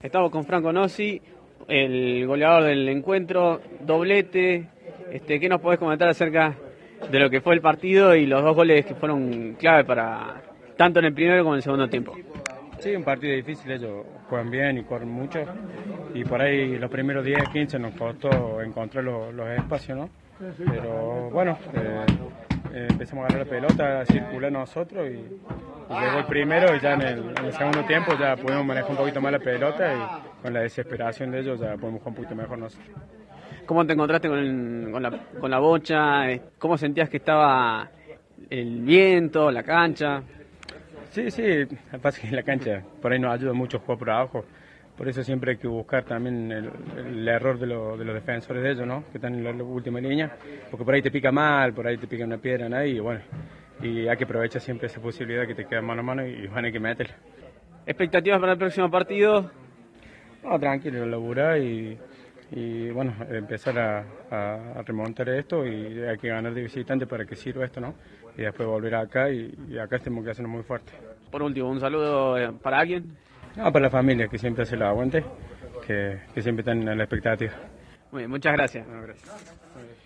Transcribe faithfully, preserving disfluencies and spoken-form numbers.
Estamos con Franco Nossi, el goleador del encuentro, doblete. Este, ¿qué nos podés comentar acerca de lo que fue el partido y los dos goles que fueron clave para tanto en el primero como en el segundo tiempo? Sí, un partido difícil, ellos juegan bien y corren mucho y por ahí los primeros diez, quince nos costó encontrar los, los espacios, ¿no? Pero bueno, eh, eh, empezamos a ganar la pelota, a circular nosotros y, y llegó el primero y ya en el, en el segundo tiempo ya pudimos manejar un poquito más la pelota y con la desesperación de ellos ya podemos jugar un poquito mejor nosotros. ¿Cómo te encontraste con, con, la, con la bocha? ¿Cómo sentías que estaba el viento, la cancha? Sí, sí, pasa que en la cancha por ahí nos ayuda mucho jugar por abajo, por eso siempre hay que buscar también el, el error de, lo, de los defensores de ellos, ¿no? Que están en la, la última línea, porque por ahí te pica mal, por ahí te pica una piedra, ¿no? Y bueno, y hay que aprovechar siempre esa posibilidad que te queda mano a mano y van a que meterla. ¿Expectativas para el próximo partido? No, tranquilo, laburar y, y bueno, empezar a, a, a remontar esto y hay que ganar de visitante para que sirva esto, ¿no? Y después volver acá y, y acá tenemos que hacernos muy fuerte. Por último, un saludo para alguien. No, para la familia que siempre hace el aguante, que, que siempre están en la expectativa. Muy bien, muchas gracias. No, gracias.